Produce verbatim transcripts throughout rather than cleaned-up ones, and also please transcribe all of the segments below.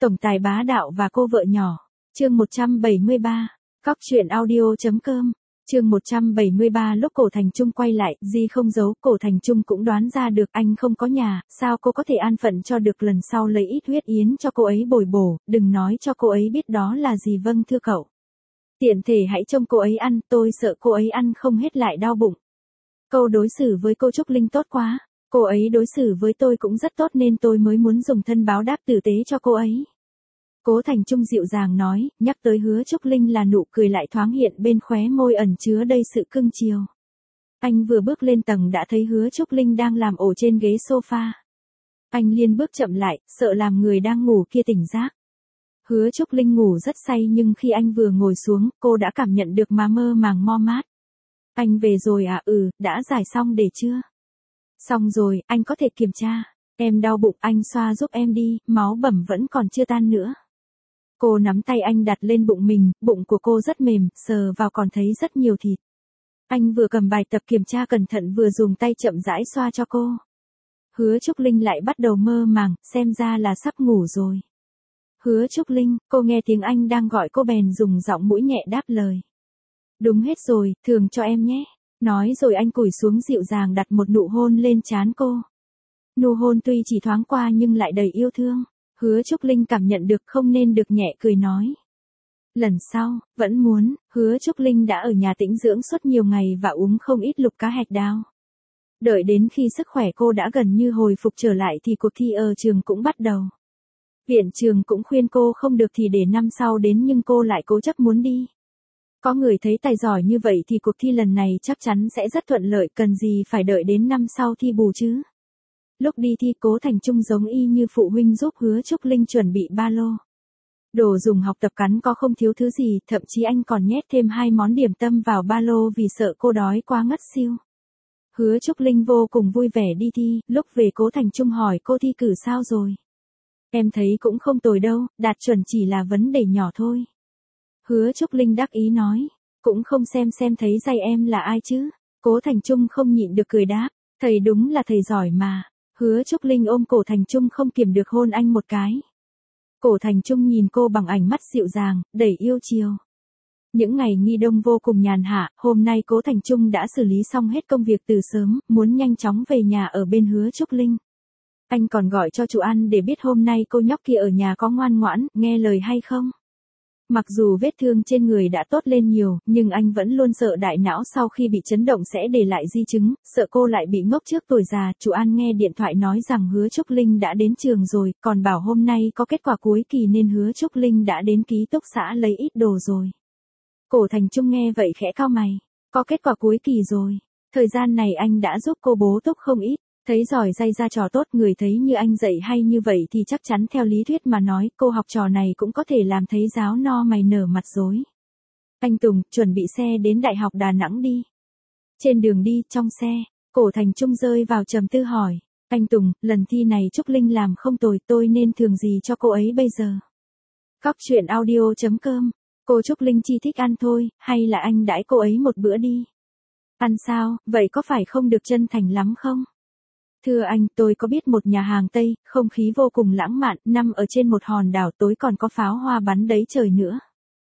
Tổng tài bá đạo và cô vợ nhỏ. Chương một trăm bảy mươi ba. Cóc truyện audio chấm com. Chương một trăm bảy mươi ba. Lúc Cổ Thành Trung quay lại, Di không giấu, Cổ Thành Trung cũng đoán ra được anh không có nhà, sao cô có thể an phận cho được, lần sau lấy ít huyết yến cho cô ấy bồi bổ, đừng nói cho cô ấy biết đó là gì. Vâng thưa cậu. Tiện thể hãy trông cô ấy ăn, tôi sợ cô ấy ăn không hết lại đau bụng. Câu đối xử với cô Trúc Linh tốt quá, cô ấy đối xử với tôi cũng rất tốt nên tôi mới muốn dùng thân báo đáp tử tế cho cô ấy. Cố Thành Trung dịu dàng nói, nhắc tới Hứa Trúc Linh là nụ cười lại thoáng hiện bên khóe môi ẩn chứa đầy sự cưng chiều. Anh vừa bước lên tầng đã thấy Hứa Trúc Linh đang làm ổ trên ghế sofa. Anh liền bước chậm lại, sợ làm người đang ngủ kia tỉnh giấc. Hứa Trúc Linh ngủ rất say nhưng khi anh vừa ngồi xuống, cô đã cảm nhận được mà mơ màng mo mát. Anh về rồi à? Ừ, đã giải xong để chưa? Xong rồi, anh có thể kiểm tra. Em đau bụng, anh xoa giúp em đi, máu bầm vẫn còn chưa tan nữa. Cô nắm tay anh đặt lên bụng mình, bụng của cô rất mềm, sờ vào còn thấy rất nhiều thịt. Anh vừa cầm bài tập kiểm tra cẩn thận vừa dùng tay chậm rãi xoa cho cô. Hứa Trúc Linh lại bắt đầu mơ màng, xem ra là sắp ngủ rồi. Hứa Trúc Linh, cô nghe tiếng anh đang gọi cô bèn dùng giọng mũi nhẹ đáp lời. Đúng hết rồi, thường cho em nhé. Nói rồi anh cúi xuống dịu dàng đặt một nụ hôn lên trán cô. Nụ hôn tuy chỉ thoáng qua nhưng lại đầy yêu thương. Hứa Trúc Linh cảm nhận được không nên được nhẹ cười nói. Lần sau, vẫn muốn, Hứa Trúc Linh đã ở nhà tĩnh dưỡng suốt nhiều ngày và uống không ít lục cá hạch đao. Đợi đến khi sức khỏe cô đã gần như hồi phục trở lại thì cuộc thi ở trường cũng bắt đầu. Viện trường cũng khuyên cô không được thì để năm sau đến nhưng cô lại cố chấp muốn đi. Có người thấy tài giỏi như vậy thì cuộc thi lần này chắc chắn sẽ rất thuận lợi, cần gì phải đợi đến năm sau thi bù chứ. Lúc đi thi Cố Thành Trung giống y như phụ huynh giúp Hứa Trúc Linh chuẩn bị ba lô. Đồ dùng học tập cắn có không thiếu thứ gì, thậm chí anh còn nhét thêm hai món điểm tâm vào ba lô vì sợ cô đói quá ngất siêu. Hứa Trúc Linh vô cùng vui vẻ đi thi, lúc về Cố Thành Trung hỏi cô thi cử sao rồi. Em thấy cũng không tồi đâu, đạt chuẩn chỉ là vấn đề nhỏ thôi. Hứa Trúc Linh đắc ý nói, cũng không xem xem thấy dạy em là ai chứ. Cố Thành Trung không nhịn được cười đáp, thầy đúng là thầy giỏi mà. Hứa Trúc Linh ôm Cổ Thành Trung không kiềm được hôn anh một cái. Cổ Thành Trung nhìn cô bằng ánh mắt dịu dàng, đầy yêu chiều. Những ngày nghỉ đông vô cùng nhàn hạ, hôm nay Cố Thành Trung đã xử lý xong hết công việc từ sớm, muốn nhanh chóng về nhà ở bên Hứa Trúc Linh. Anh còn gọi cho chú An để biết hôm nay cô nhóc kia ở nhà có ngoan ngoãn, nghe lời hay không. Mặc dù vết thương trên người đã tốt lên nhiều, nhưng anh vẫn luôn sợ đại não sau khi bị chấn động sẽ để lại di chứng, sợ cô lại bị ngốc trước tuổi già. Chú An nghe điện thoại nói rằng Hứa Trúc Linh đã đến trường rồi, còn bảo hôm nay có kết quả cuối kỳ nên Hứa Trúc Linh đã đến ký túc xá lấy ít đồ rồi. Cổ Thành Trung nghe vậy khẽ cau mày, có kết quả cuối kỳ rồi, thời gian này anh đã giúp cô bố túc không ít. Thấy giỏi dây ra trò tốt, người thấy như anh dạy hay như vậy thì chắc chắn theo lý thuyết mà nói, cô học trò này cũng có thể làm thầy giáo no mày nở mặt dối. Anh Tùng, chuẩn bị xe đến Đại học Đà Nẵng đi. Trên đường đi, trong xe, Cổ Thành Trung rơi vào trầm tư hỏi, anh Tùng, lần thi này Trúc Linh làm không tồi, tôi nên thưởng gì cho cô ấy bây giờ? Cóc truyện audio chấm com. Cô Trúc Linh chỉ thích ăn thôi, hay là anh đãi cô ấy một bữa đi? Ăn sao, vậy có phải không được chân thành lắm không? Thưa anh, tôi có biết một nhà hàng Tây, không khí vô cùng lãng mạn, nằm ở trên một hòn đảo, tối còn có pháo hoa bắn đấy trời nữa.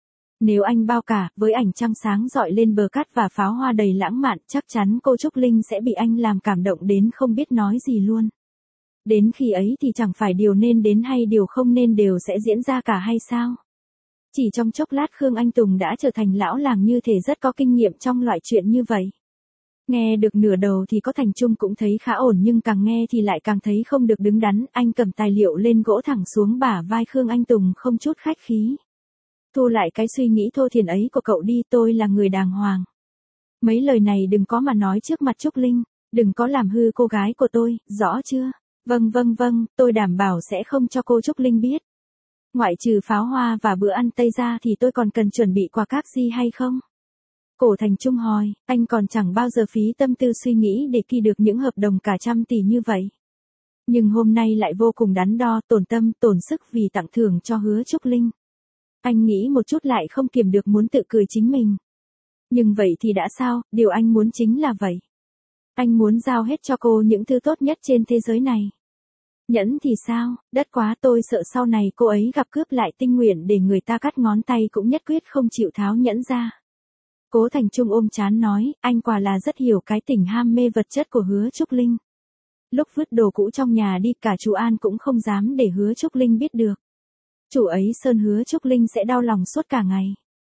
Nếu anh bao cả, với ảnh trăng sáng rọi lên bờ cát và pháo hoa đầy lãng mạn, chắc chắn cô Trúc Linh sẽ bị anh làm cảm động đến không biết nói gì luôn. Đến khi ấy thì chẳng phải điều nên đến hay điều không nên đều sẽ diễn ra cả hay sao? Chỉ trong chốc lát Khương Anh Tùng đã trở thành lão làng như thể rất có kinh nghiệm trong loại chuyện như vậy. Nghe được nửa đầu thì Có Thành Trung cũng thấy khá ổn nhưng càng nghe thì lại càng thấy không được đứng đắn, anh cầm tài liệu lên gỗ thẳng xuống bả vai Khương Anh Tùng không chút khách khí. Thu lại cái suy nghĩ thô thiển ấy của cậu đi, tôi là người đàng hoàng. Mấy lời này đừng có mà nói trước mặt Trúc Linh, đừng có làm hư cô gái của tôi, rõ chưa? Vâng vâng vâng, tôi đảm bảo sẽ không cho cô Trúc Linh biết. Ngoại trừ pháo hoa và bữa ăn Tây ra thì tôi còn cần chuẩn bị quà các gì hay không? Cổ Thành Trung hỏi, anh còn chẳng bao giờ phí tâm tư suy nghĩ để ký được những hợp đồng cả trăm tỷ như vậy. Nhưng hôm nay lại vô cùng đắn đo, tổn tâm, tổn sức vì tặng thưởng cho Hứa Trúc Linh. Anh nghĩ một chút lại không kiềm được muốn tự cười chính mình. Nhưng vậy thì đã sao, điều anh muốn chính là vậy. Anh muốn giao hết cho cô những thứ tốt nhất trên thế giới này. Nhẫn thì sao, đất quá, tôi sợ sau này cô ấy gặp cướp lại tinh nguyện để người ta cắt ngón tay cũng nhất quyết không chịu tháo nhẫn ra. Cố Thành Trung ôm trán nói, anh quả là rất hiểu cái tình ham mê vật chất của Hứa Trúc Linh. Lúc vứt đồ cũ trong nhà đi, cả chú An cũng không dám để Hứa Trúc Linh biết được. Chủ ấy Sơn Hứa Trúc Linh sẽ đau lòng suốt cả ngày.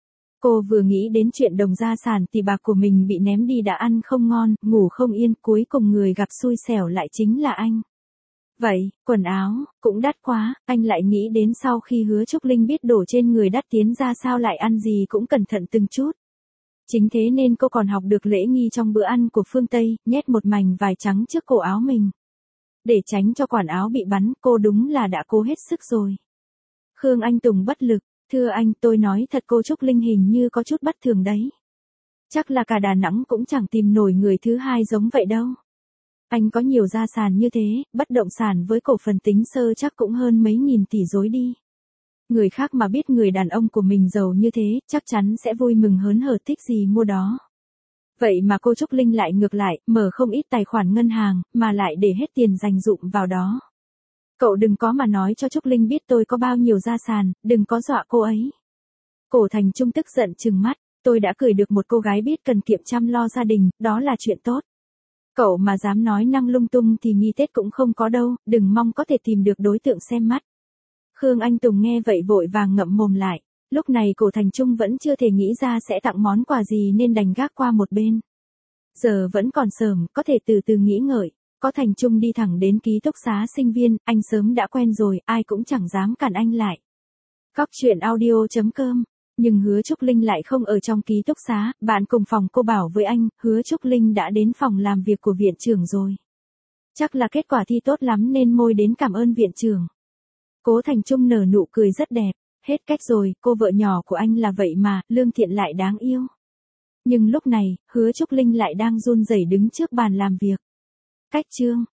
Cô vừa nghĩ đến chuyện đồng gia sản thì bạc của mình bị ném đi đã ăn không ngon, ngủ không yên, cuối cùng người gặp xui xẻo lại chính là anh. Vậy, quần áo, cũng đắt quá, anh lại nghĩ đến sau khi Hứa Trúc Linh biết đổ trên người đắt tiến ra sao lại ăn gì cũng cẩn thận từng chút. Chính thế nên cô còn học được lễ nghi trong bữa ăn của phương Tây, nhét một mảnh vải trắng trước cổ áo mình. Để tránh cho quản áo bị bắn, cô đúng là đã cố hết sức rồi. Khương Anh Tùng bất lực, thưa anh, tôi nói thật cô Trúc Linh hình như có chút bất thường đấy. Chắc là cả Đà Nẵng cũng chẳng tìm nổi người thứ hai giống vậy đâu. Anh có nhiều gia sản như thế, bất động sản với cổ phần tính sơ chắc cũng hơn mấy nghìn tỷ dối đi. Người khác mà biết người đàn ông của mình giàu như thế, chắc chắn sẽ vui mừng hớn hở thích gì mua đó. Vậy mà cô Trúc Linh lại ngược lại, mở không ít tài khoản ngân hàng, mà lại để hết tiền dành dụm vào đó. Cậu đừng có mà nói cho Trúc Linh biết tôi có bao nhiêu gia sản, đừng có dọa cô ấy. Cổ Thành Trung tức giận trừng mắt, tôi đã cưới được một cô gái biết cần kiệm chăm lo gia đình, đó là chuyện tốt. Cậu mà dám nói năng lung tung thì nghi Tết cũng không có đâu, đừng mong có thể tìm được đối tượng xem mắt. Khương Anh Tùng nghe vậy vội vàng ngậm mồm lại, lúc này Cổ Thành Trung vẫn chưa thể nghĩ ra sẽ tặng món quà gì nên đành gác qua một bên. Giờ vẫn còn sớm, có thể từ từ nghĩ ngợi, có Thành Trung đi thẳng đến ký túc xá sinh viên, anh sớm đã quen rồi, ai cũng chẳng dám cản anh lại. Góc truyện audio chấm com. Nhưng Hứa Trúc Linh lại không ở trong ký túc xá, bạn cùng phòng cô bảo với anh, Hứa Trúc Linh đã đến phòng làm việc của viện trưởng rồi. Chắc là kết quả thi tốt lắm nên môi đến cảm ơn viện trưởng. Cố Thành Trung nở nụ cười rất đẹp, hết cách rồi, cô vợ nhỏ của anh là vậy mà, lương thiện lại đáng yêu. Nhưng lúc này, Hứa Trúc Linh lại đang run rẩy đứng trước bàn làm việc. Cách chương